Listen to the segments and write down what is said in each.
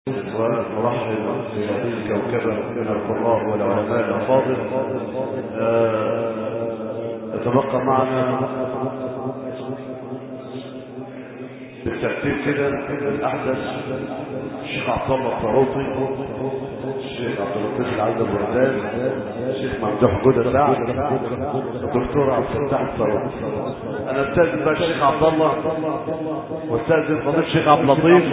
ونرحب بهذه الكوكبة من القراء والعلماء الأفاضل. يتبقى معنا بالترتيب كده الأحدث الشيخ عبد الله الطروطي، الشيخ عبد اللطيف العزب الوردان، الشيخ ممدوح جودة سعد، الدكتور عبد الفتاح الطروطي. أنا استاذن بقى الشيخ عبد الله واستاذن فضيلة الشيخ عبد اللطيف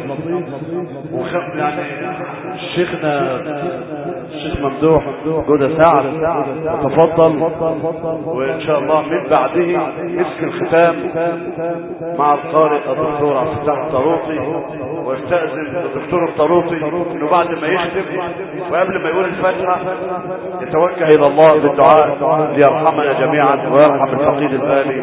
يعني شيخنا الشيخ ممدوح جودة سعد يتفضل، وإن شاء الله من بعده مسك الختام مع القارئ الدكتور عبد الفتاح الطروطي. واستأذن الدكتور الطروطي انه بعد ما يختم وقبل ما يقول الفاتحة يتوجه الى الله بالدعاء ليرحمنا جميعا ويرحم الفقيد البالي.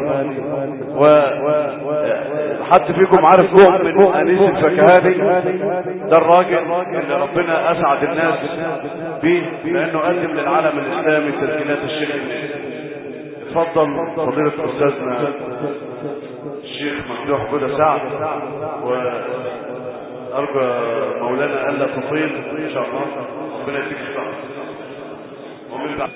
وحد فيكم عارف مؤمن انيس الفكهاني؟ ده الراجل اللي ربنا اسعد الناس به لانه قدم للعالم الاسلامي تسجيلات الشيخ. اتفضل فضيلة استاذنا الشيخ ممدوح جودة سعد، وارجو مولانا الا تطيل ان شاء الله. ربنا يديك الصحة. ومن بعد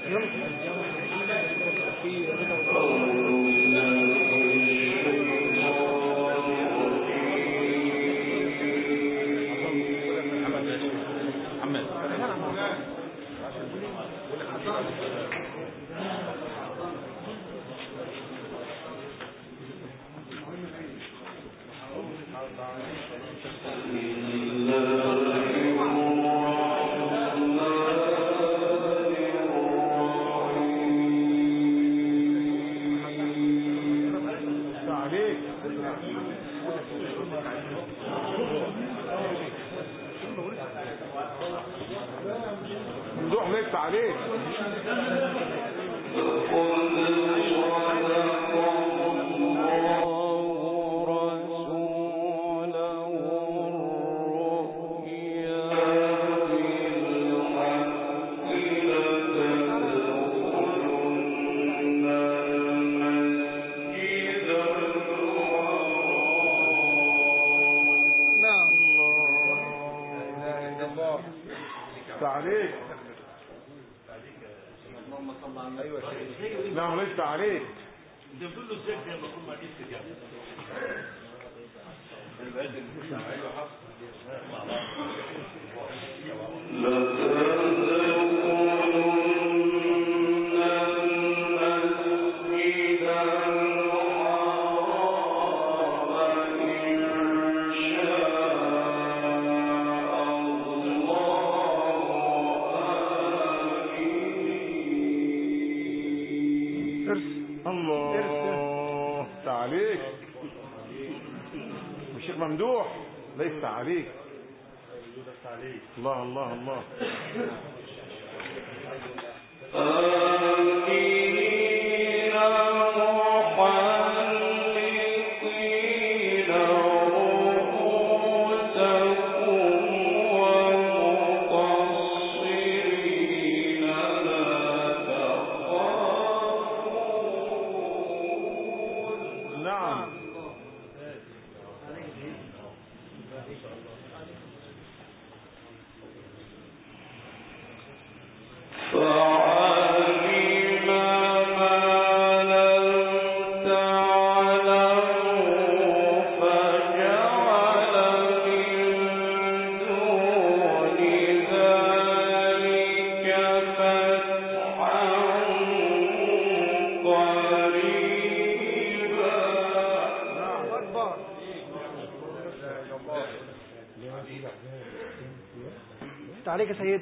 عليك يا سيد.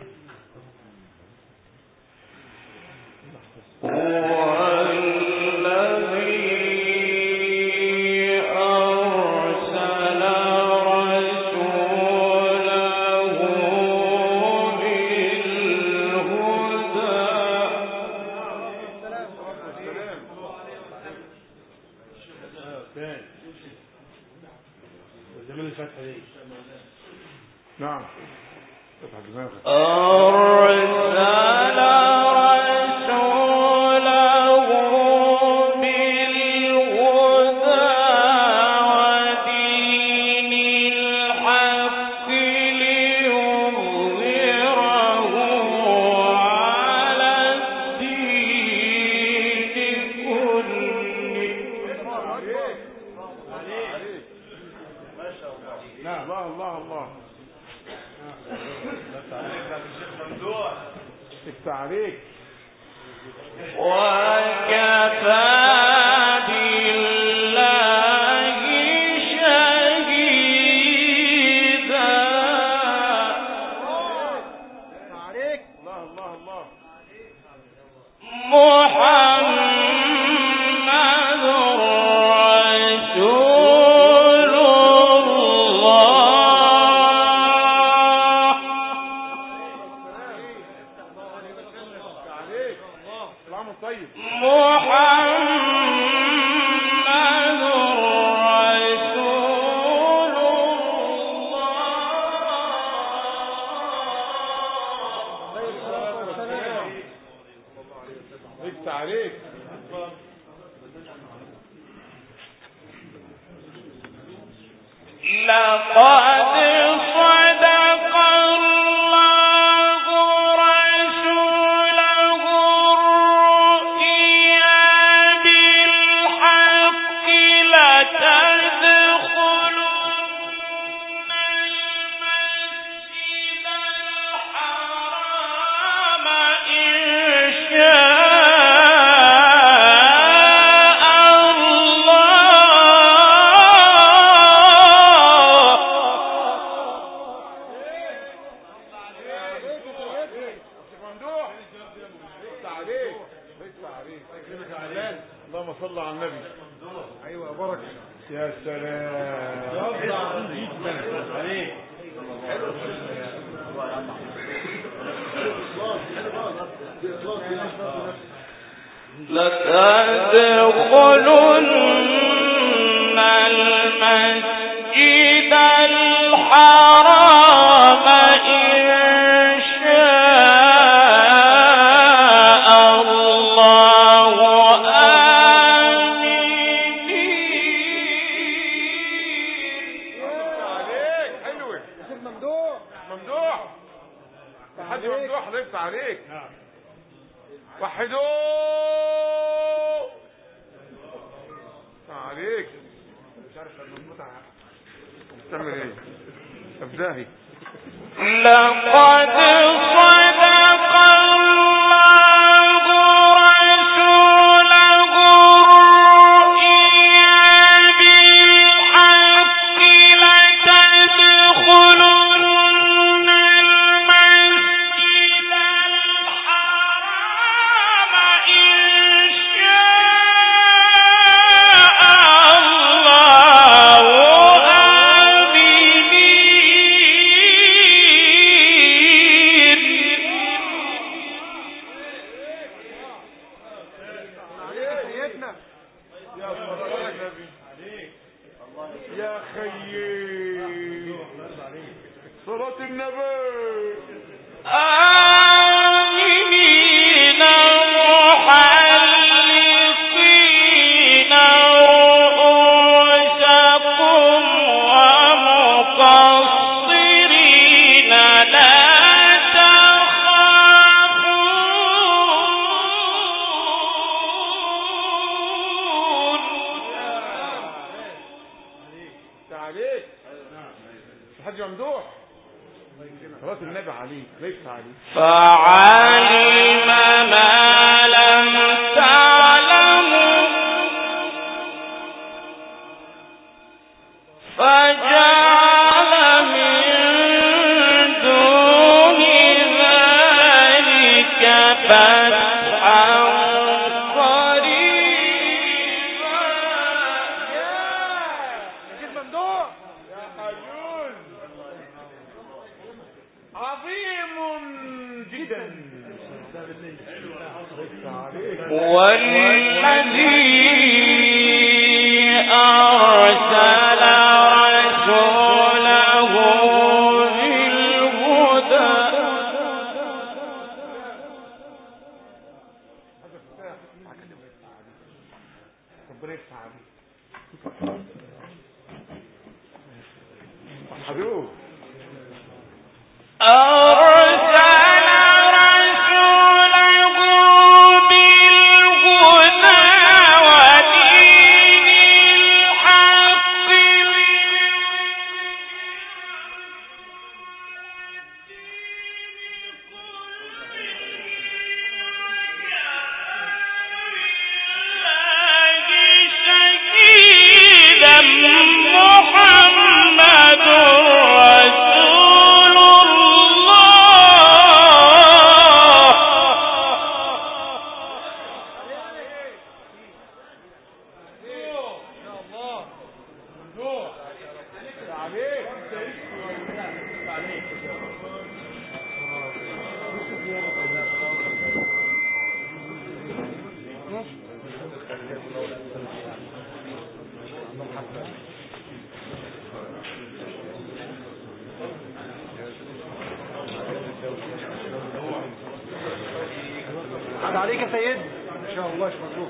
نعم. التعريك وكفى بالله شهيدا. الله الله الله. محمد رسول الله. كلام طيب. محمد رسول الله. التعريك لقد صدق الله رسوله الرؤيا بالحق لتدخلن المسجد الحرام إن شاء اللهم صل على النبي. ايوه بركه. يا سلام. لتدخلن المسجد الحرام إن شاء الله آمنين. عليك حلوة. ممدوح حد ممدوح ضيفت عليك. وحدوه عليك. مش عارف لما المتعة بتعمل ايه. ابداهي. لقد صدق الله رسوله الرؤيا بالحق لتدخلن المسجد الحرام إن شاء الله يا خيي صلاة النبي. آمنين محلقين رؤوسكم ومقصرين لا عليك الحاج ممدوح. صلاة النبي عليك ليس عليك. فعلم ما لم تعلموا فجعل من دون ذلك فتحا قريبا. عظيم جدا. والذي أرسل رسوله بالهدى حبيبي عليك يا سيد ان شاء الله. شكرا.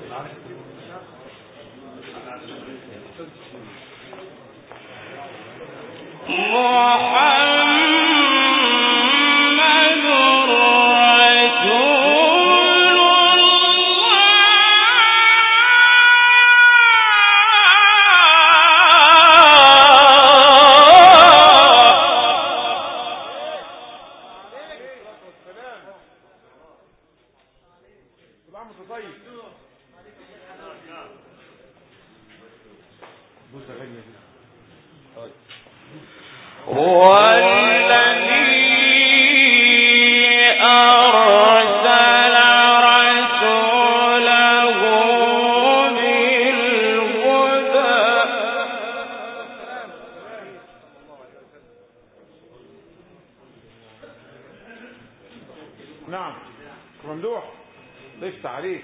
نعم ممدوح ضفت عليك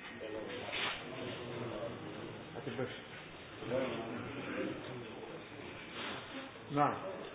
هتبش. نعم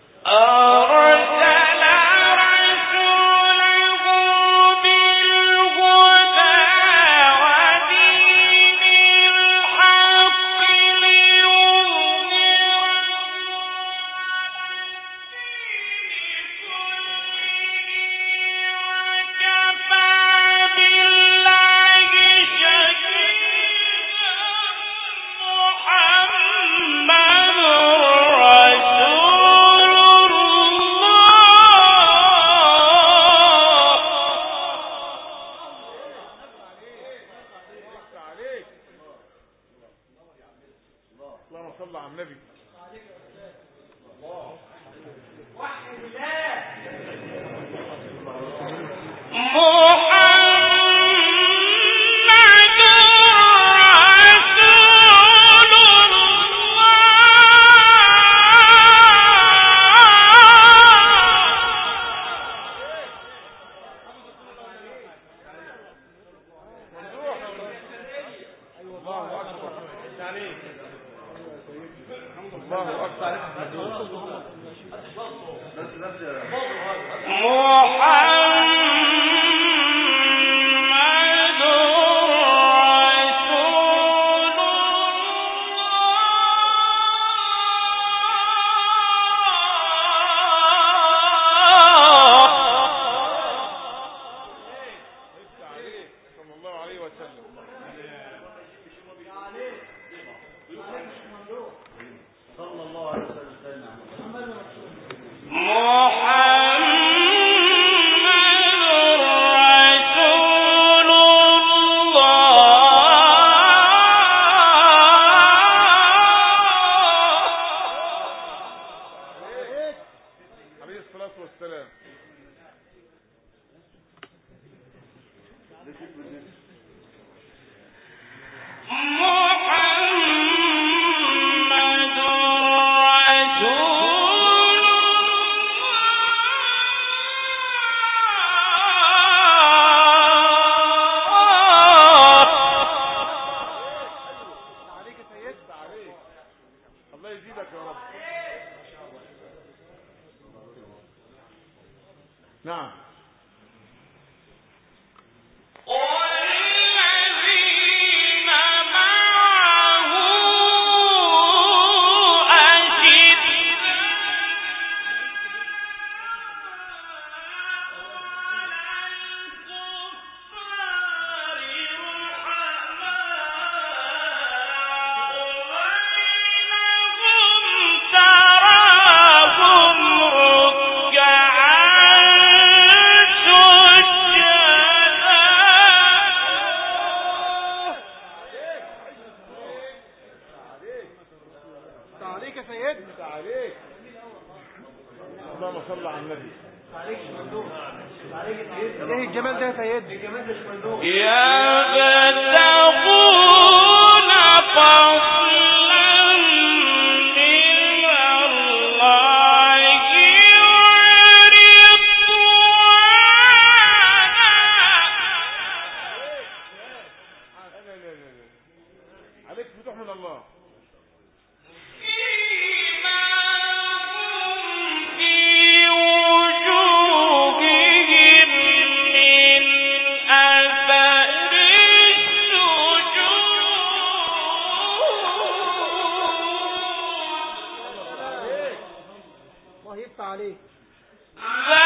نعم أفلا ذا